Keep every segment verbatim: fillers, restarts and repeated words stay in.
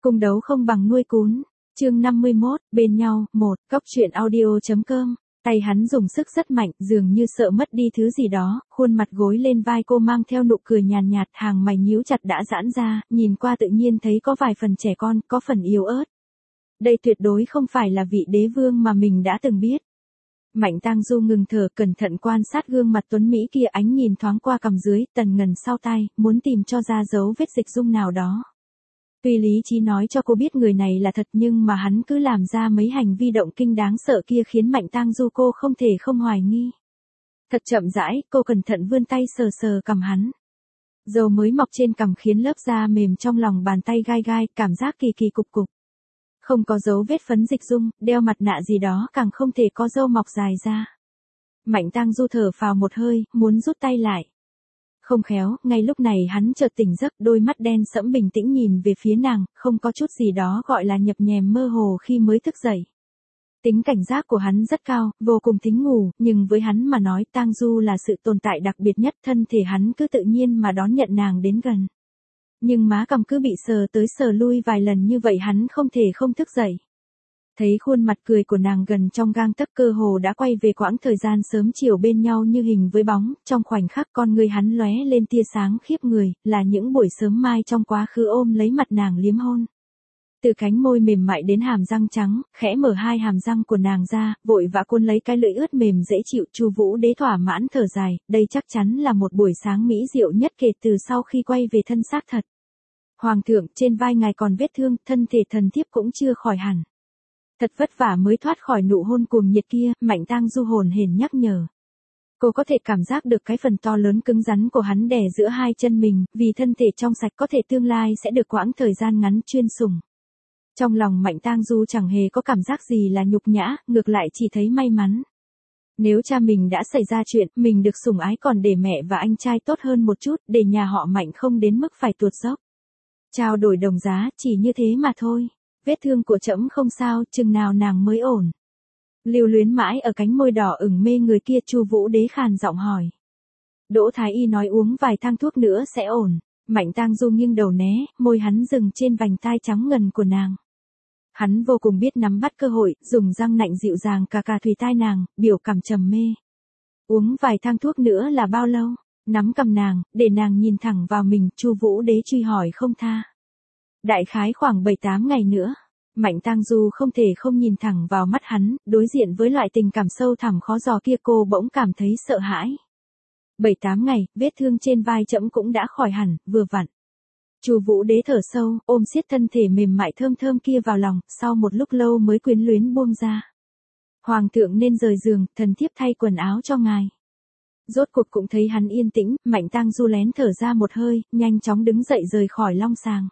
Cung đấu không bằng nuôi cún. Chương năm mươi mốt, bên nhau, một, cóc truyện audio.com. Tay hắn dùng sức rất mạnh, dường như sợ mất đi thứ gì đó, khuôn mặt gối lên vai cô mang theo nụ cười nhàn nhạt, hàng mày nhíu chặt đã giãn ra, nhìn qua tự nhiên thấy có vài phần trẻ con, có phần yếu ớt. Đây tuyệt đối không phải là vị đế vương mà mình đã từng biết. Mạnh Tang Du ngừng thở, cẩn thận quan sát gương mặt tuấn mỹ kia, ánh nhìn thoáng qua cằm dưới, tần ngần sau tai, muốn tìm cho ra dấu vết dịch dung nào đó. Tuy lý trí nói cho cô biết người này là thật, nhưng mà hắn cứ làm ra mấy hành vi động kinh đáng sợ kia khiến Mạnh Tang Du cô không thể không hoài nghi. Thật chậm rãi, cô cẩn thận vươn tay sờ sờ cằm hắn. Râu mới mọc trên cằm khiến lớp da mềm trong lòng bàn tay gai gai, cảm giác kỳ kỳ cục cục. Không có dấu vết phấn dịch dung, đeo mặt nạ gì đó càng không thể có râu mọc dài ra. Mạnh Tang Du thở phào một hơi, muốn rút tay lại. Không khéo, ngay lúc này hắn chợt tỉnh giấc, đôi mắt đen sẫm bình tĩnh nhìn về phía nàng, không có chút gì đó gọi là nhập nhèm mơ hồ khi mới thức dậy. Tính cảnh giác của hắn rất cao, vô cùng tính ngủ, nhưng với hắn mà nói Tang Du là sự tồn tại đặc biệt nhất, thân thể hắn cứ tự nhiên mà đón nhận nàng đến gần. Nhưng má cằm cứ bị sờ tới sờ lui vài lần như vậy hắn không thể không thức dậy. Thấy khuôn mặt cười của nàng gần trong gang tấc, cơ hồ đã quay về quãng thời gian sớm chiều bên nhau như hình với bóng, trong khoảnh khắc con người hắn lóe lên tia sáng khiếp người, là những buổi sớm mai trong quá khứ ôm lấy mặt nàng liếm hôn. Từ cánh môi mềm mại đến hàm răng trắng, khẽ mở hai hàm răng của nàng ra, vội vã cuốn lấy cái lưỡi ướt mềm dễ chịu. Chu Vũ Đế thỏa mãn thở dài, đây chắc chắn là một buổi sáng mỹ diệu nhất kể từ sau khi quay về thân xác thật. Hoàng thượng, trên vai ngài còn vết thương, thân thể thần thiếp cũng chưa khỏi hẳn. Thật vất vả mới thoát khỏi nụ hôn cuồng nhiệt kia, Mạnh Tang Du hồn hển nhắc nhở. Cô có thể cảm giác được cái phần to lớn cứng rắn của hắn đè giữa hai chân mình, vì thân thể trong sạch có thể tương lai sẽ được quãng thời gian ngắn chuyên sủng. Trong lòng Mạnh Tang Du chẳng hề có cảm giác gì là nhục nhã, ngược lại chỉ thấy may mắn. Nếu cha mình đã xảy ra chuyện, mình được sủng ái còn để mẹ và anh trai tốt hơn một chút, để nhà họ Mạnh không đến mức phải tuột dốc. Trao đổi đồng giá, chỉ như thế mà thôi. Vết thương của trẫm không sao, chừng nào nàng mới ổn. Lưu luyến mãi ở cánh môi đỏ ửng mê người kia, Chu Vũ Đế khàn giọng hỏi. Đỗ Thái Y nói uống vài thang thuốc nữa sẽ ổn. Mạnh Tang Du nghiêng đầu né, môi hắn dừng trên vành tai trắng ngần của nàng. Hắn vô cùng biết nắm bắt cơ hội, dùng răng nạnh dịu dàng cà cà thùy tai nàng, biểu cảm trầm mê. Uống vài thang thuốc nữa là bao lâu? Nắm cầm nàng, để nàng nhìn thẳng vào mình, Chu Vũ Đế truy hỏi không tha. Đại khái khoảng bảy tám ngày nữa. Mạnh Tang Du không thể không nhìn thẳng vào mắt hắn, đối diện với loại tình cảm sâu thẳm khó dò kia cô bỗng cảm thấy sợ hãi. bảy tám ngày, vết thương trên vai trẫm cũng đã khỏi hẳn, vừa vặn. Chu Vũ Đế thở sâu, ôm siết thân thể mềm mại thơm thơm kia vào lòng, sau một lúc lâu mới quyến luyến buông ra. Hoàng thượng nên rời giường, thần thiếp thay quần áo cho ngài. Rốt cuộc cũng thấy hắn yên tĩnh, Mạnh Tang Du lén thở ra một hơi, nhanh chóng đứng dậy rời khỏi long sàng.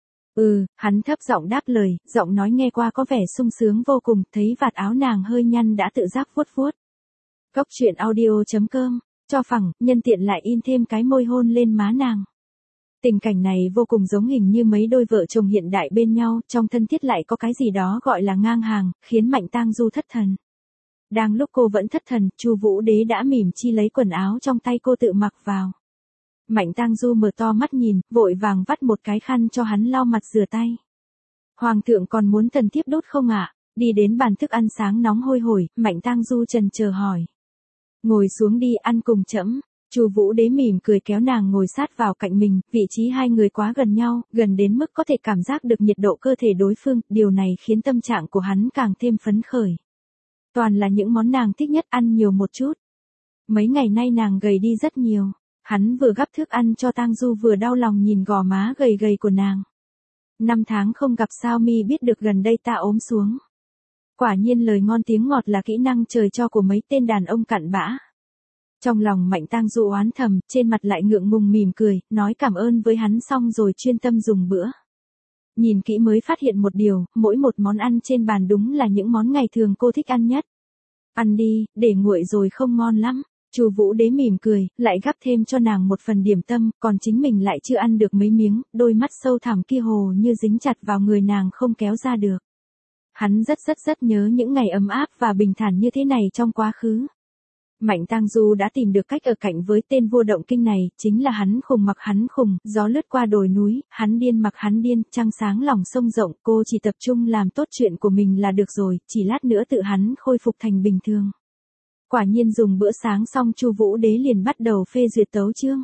Ừ, hắn thấp giọng đáp lời, giọng nói nghe qua có vẻ sung sướng vô cùng, thấy vạt áo nàng hơi nhăn đã tự giác vuốt vuốt. Cóc truyện audio.com, cho phẳng, nhân tiện lại in thêm cái môi hôn lên má nàng. Tình cảnh này vô cùng giống hình như mấy đôi vợ chồng hiện đại bên nhau, trong thân thiết lại có cái gì đó gọi là ngang hàng, khiến Mạnh Tang Du thất thần. Đang lúc cô vẫn thất thần, Chu Vũ Đế đã mỉm chi lấy quần áo trong tay cô tự mặc vào. Mạnh Tang Du mở to mắt nhìn, vội vàng vắt một cái khăn cho hắn lau mặt rửa tay. Hoàng thượng còn muốn thần thiếp đốt không ạ? Đi đến bàn thức ăn sáng nóng hôi hổi, Mạnh Tang Du chần chờ hỏi. Ngồi xuống đi, ăn cùng trẫm. Chu Vũ Đế mỉm cười kéo nàng ngồi sát vào cạnh mình, vị trí hai người quá gần nhau, gần đến mức có thể cảm giác được nhiệt độ cơ thể đối phương, điều này khiến tâm trạng của hắn càng thêm phấn khởi. Toàn là những món nàng thích nhất, ăn nhiều một chút. Mấy ngày nay nàng gầy đi rất nhiều. Hắn vừa gắp thức ăn cho Tang Du vừa đau lòng nhìn gò má gầy gầy của nàng. Năm tháng không gặp sao mi biết được gần đây ta ốm xuống. Quả nhiên lời ngon tiếng ngọt là kỹ năng trời cho của mấy tên đàn ông cặn bã. Trong lòng Mạnh Tang Du oán thầm, trên mặt lại ngượng ngùng mỉm cười, nói cảm ơn với hắn xong rồi chuyên tâm dùng bữa. Nhìn kỹ mới phát hiện một điều, mỗi một món ăn trên bàn đúng là những món ngày thường cô thích ăn nhất. Ăn đi, để nguội rồi không ngon lắm. Chu Vũ Đế mỉm cười, lại gắp thêm cho nàng một phần điểm tâm, còn chính mình lại chưa ăn được mấy miếng, đôi mắt sâu thẳm kia hồ như dính chặt vào người nàng không kéo ra được. Hắn rất rất rất nhớ những ngày ấm áp và bình thản như thế này trong quá khứ. Mạnh Tang Du đã tìm được cách ở cạnh với tên vua động kinh này, chính là hắn khùng mặc hắn khùng, gió lướt qua đồi núi, hắn điên mặc hắn điên, trăng sáng lòng sông rộng, cô chỉ tập trung làm tốt chuyện của mình là được rồi, chỉ lát nữa tự hắn khôi phục thành bình thường. Quả nhiên dùng bữa sáng xong Chu Vũ Đế liền bắt đầu phê duyệt tấu chương.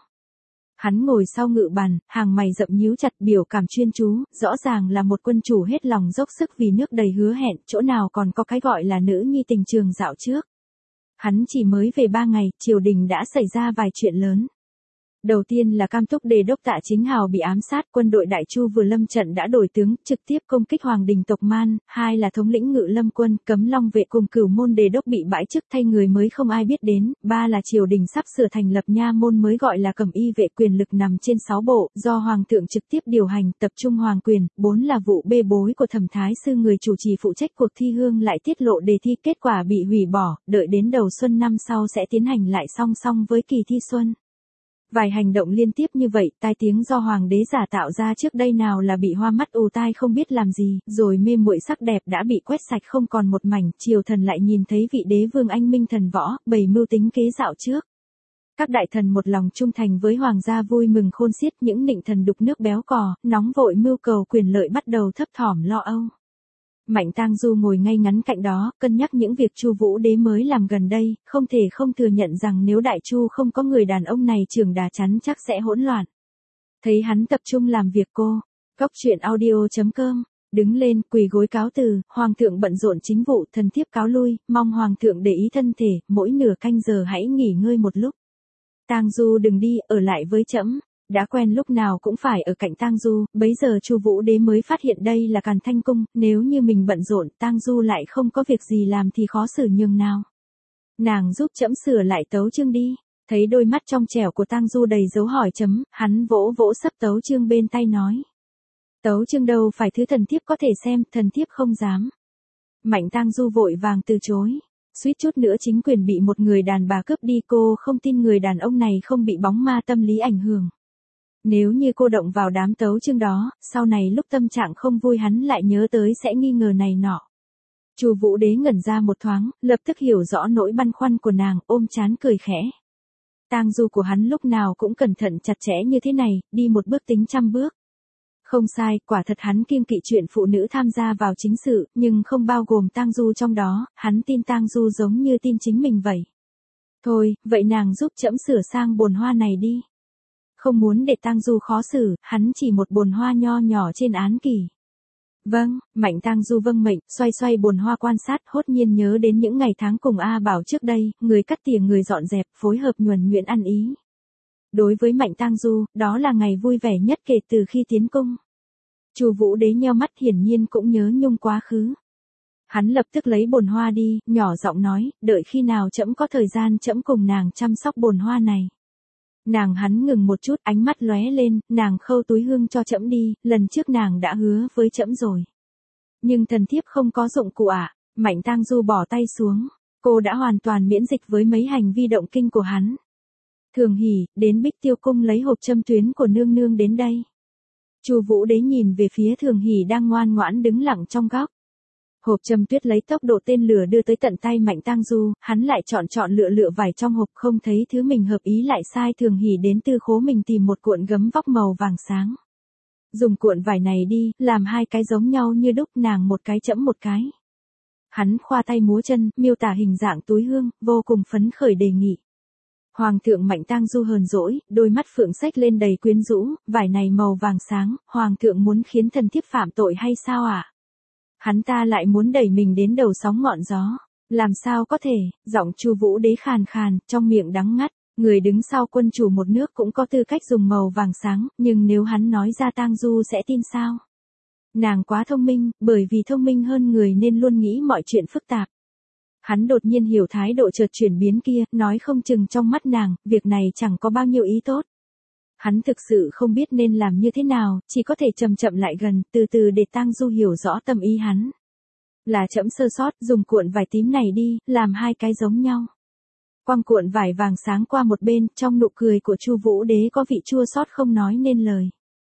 Hắn ngồi sau ngự bàn, hàng mày rậm nhíu chặt, biểu cảm chuyên chú, rõ ràng là một quân chủ hết lòng dốc sức vì nước đầy hứa hẹn, chỗ nào còn có cái gọi là nữ nhi tình trường dạo trước. Hắn chỉ mới về ba ngày, triều đình đã xảy ra vài chuyện lớn. Đầu tiên là Cam Túc Đề đốc Tạ Chính Hào bị ám sát, quân đội Đại Chu vừa lâm trận đã đổi tướng, trực tiếp công kích hoàng đình tộc Man, hai là thống lĩnh Ngự Lâm quân, Cấm Long vệ cùng Cửu Môn Đề đốc bị bãi chức thay người mới không ai biết đến, ba là triều đình sắp sửa thành lập nha môn mới gọi là Cẩm Y vệ, quyền lực nằm trên sáu bộ, do hoàng thượng trực tiếp điều hành, tập trung hoàng quyền, bốn là vụ bê bối của Thẩm Thái sư người chủ trì phụ trách cuộc thi hương lại tiết lộ đề thi, kết quả bị hủy bỏ, đợi đến đầu xuân năm sau sẽ tiến hành lại song song với kỳ thi xuân. Vài hành động liên tiếp như vậy, tai tiếng do hoàng đế giả tạo ra trước đây nào là bị hoa mắt ù tai không biết làm gì, rồi mê muội sắc đẹp đã bị quét sạch không còn một mảnh, triều thần lại nhìn thấy vị đế vương anh minh thần võ, bày mưu tính kế dạo trước. Các đại thần một lòng trung thành với hoàng gia vui mừng khôn xiết, những nịnh thần đục nước béo cò, nóng vội mưu cầu quyền lợi bắt đầu thấp thỏm lo âu. Mạnh Tang Du ngồi ngay ngắn cạnh đó, cân nhắc những việc Chu Vũ Đế mới làm gần đây, không thể không thừa nhận rằng nếu Đại Chu không có người đàn ông này trưởng đà chắn chắc sẽ hỗn loạn. Thấy hắn tập trung làm việc cô, Cóc truyện audio chấm com, đứng lên, quỳ gối cáo từ, hoàng thượng bận rộn chính vụ, thần thiếp cáo lui, mong hoàng thượng để ý thân thể, mỗi nửa canh giờ hãy nghỉ ngơi một lúc. Tang Du đừng đi, ở lại với trẫm. Đã quen lúc nào cũng phải ở cạnh Tang Du, bấy giờ Chu Vũ Đế mới phát hiện đây là Càn Thanh cung, nếu như mình bận rộn, Tang Du lại không có việc gì làm thì khó xử nhường nào. Nàng giúp trẫm sửa lại tấu chương đi. Thấy đôi mắt trong trẻo của Tang Du đầy dấu hỏi chấm, hắn vỗ vỗ sấp tấu chương bên tay nói: "Tấu chương đâu phải thứ thần thiếp có thể xem, thần thiếp không dám." Mạnh Tang Du vội vàng từ chối. Suýt chút nữa chính quyền bị một người đàn bà cướp đi, cô không tin người đàn ông này không bị bóng ma tâm lý ảnh hưởng. Nếu như cô động vào đám tấu chương đó, sau này lúc tâm trạng không vui hắn lại nhớ tới sẽ nghi ngờ này nọ. Chu Vũ Đế ngẩn ra một thoáng, lập tức hiểu rõ nỗi băn khoăn của nàng, ôm trán cười khẽ. Tang Du của hắn lúc nào cũng cẩn thận chặt chẽ như thế này, đi một bước tính trăm bước. Không sai, quả thật hắn kiêng kỵ chuyện phụ nữ tham gia vào chính sự, nhưng không bao gồm Tang Du trong đó, hắn tin Tang Du giống như tin chính mình vậy. Thôi, vậy nàng giúp trẫm sửa sang bồn hoa này đi. Không muốn để Tang Du khó xử, hắn chỉ một bồn hoa nho nhỏ trên án kỷ. Vâng, Mạnh Tang Du vâng mệnh, xoay xoay bồn hoa quan sát, hốt nhiên nhớ đến những ngày tháng cùng A Bảo trước đây, người cắt tỉa người dọn dẹp, phối hợp nhuần nhuyễn ăn ý. Đối với Mạnh Tang Du, đó là ngày vui vẻ nhất kể từ khi tiến cung. Chu Vũ Đế nheo mắt, hiển nhiên cũng nhớ nhung quá khứ. Hắn lập tức lấy bồn hoa đi, nhỏ giọng nói, đợi khi nào trẫm có thời gian trẫm cùng nàng chăm sóc bồn hoa này. Nàng hắn ngừng một chút, ánh mắt lóe lên, nàng khâu túi hương cho trẫm đi, lần trước nàng đã hứa với trẫm rồi. Nhưng thần thiếp không có dụng cụ ạ. À? Mạnh Tang Du bỏ tay xuống, cô đã hoàn toàn miễn dịch với mấy hành vi động kinh của hắn. Thường Hỷ, đến Bích Tiêu cung lấy hộp châm tuyến của nương nương đến đây. Chu Vũ Đế nhìn về phía Thường Hỷ đang ngoan ngoãn đứng lặng trong góc. Hộp châm tuyết lấy tốc độ tên lửa đưa tới tận tay Mạnh Tang Du, hắn lại chọn chọn lựa lựa vải trong hộp, không thấy thứ mình hợp ý lại sai Thường Hỷ đến tư khố mình tìm một cuộn gấm vóc màu vàng sáng. Dùng cuộn vải này đi, làm hai cái giống nhau như đúc, nàng một cái trẫm một cái. Hắn khoa tay múa chân, miêu tả hình dạng túi hương, vô cùng phấn khởi đề nghị. Hoàng thượng Mạnh Tang Du hờn dỗi, đôi mắt phượng xách lên đầy quyến rũ, vải này màu vàng sáng, hoàng thượng muốn khiến thần thiếp phạm tội hay sao ạ? À? Hắn ta lại muốn đẩy mình đến đầu sóng ngọn gió. Làm sao có thể, giọng Chu Vũ Đế khàn khàn, trong miệng đắng ngắt, người đứng sau quân chủ một nước cũng có tư cách dùng màu vàng sáng, nhưng nếu hắn nói ra Tang Du sẽ tin sao? Nàng quá thông minh, bởi vì thông minh hơn người nên luôn nghĩ mọi chuyện phức tạp. Hắn đột nhiên hiểu thái độ chợt chuyển biến kia, nói không chừng trong mắt nàng, việc này chẳng có bao nhiêu ý tốt. Hắn thực sự không biết nên làm như thế nào, chỉ có thể chậm chậm lại gần, từ từ để Tang Du hiểu rõ tâm ý hắn. Là trẫm sơ sót, dùng cuộn vải tím này đi, làm hai cái giống nhau. Quăng cuộn vải vàng sáng qua một bên, trong nụ cười của Chu Vũ Đế có vị chua xót không nói nên lời.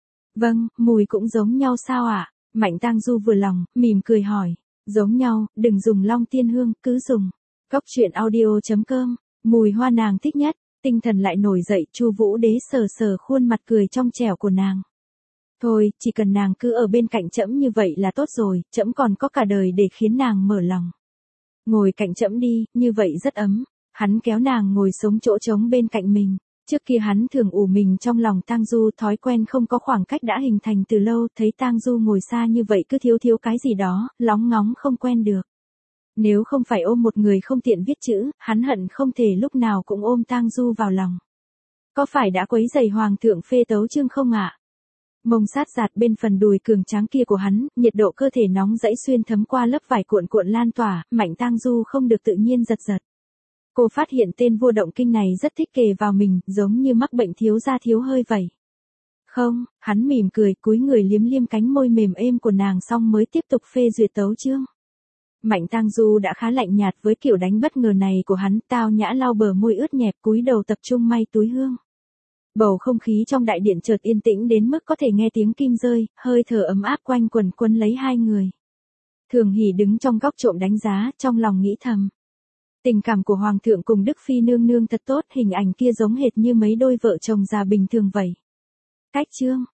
Vâng, mùi cũng giống nhau sao ạ? À? Mạnh Tang Du vừa lòng, mỉm cười hỏi. Giống nhau, đừng dùng Long Tiên Hương, cứ dùng Cóc truyện audio chấm com. Mùi hoa nàng thích nhất, tinh thần lại nổi dậy, Chu Vũ Đế sờ sờ khuôn mặt cười trong trẻo của nàng. Thôi, chỉ cần nàng cứ ở bên cạnh trẫm như vậy là tốt rồi, trẫm còn có cả đời để khiến nàng mở lòng. Ngồi cạnh trẫm đi, như vậy rất ấm. Hắn kéo nàng ngồi xuống chỗ trống bên cạnh mình. Trước kia hắn thường ủ mình trong lòng Tang Du, thói quen không có khoảng cách đã hình thành từ lâu, thấy Tang Du ngồi xa như vậy cứ thiếu thiếu cái gì đó, lóng ngóng không quen được. Nếu không phải ôm một người không tiện viết chữ, hắn hận không thể lúc nào cũng ôm Tang Du vào lòng. Có phải đã quấy rầy hoàng thượng phê tấu chương không ạ? Mông sát giạt bên phần đùi cường tráng kia của hắn, nhiệt độ cơ thể nóng rẫy xuyên thấm qua lớp vải cuộn cuộn lan tỏa, Mạnh Tang Du không được tự nhiên giật giật. Cô phát hiện tên vua động kinh này rất thích kề vào mình, giống như mắc bệnh thiếu da thiếu hơi vậy. Không, hắn mỉm cười, cúi người liếm liếm cánh môi mềm êm của nàng xong mới tiếp tục phê duyệt tấu chương. Mạnh Tang Du đã khá lạnh nhạt với kiểu đánh bất ngờ này của hắn, tao nhã lau bờ môi ướt nhẹp cúi đầu tập trung may túi hương. Bầu không khí trong đại điện chợt yên tĩnh đến mức có thể nghe tiếng kim rơi, hơi thở ấm áp quanh quần quấn lấy hai người. Thường Hỷ đứng trong góc trộm đánh giá, trong lòng nghĩ thầm. Tình cảm của Hoàng thượng cùng Đức Phi nương nương thật tốt, hình ảnh kia giống hệt như mấy đôi vợ chồng già bình thường vậy. Cách chương,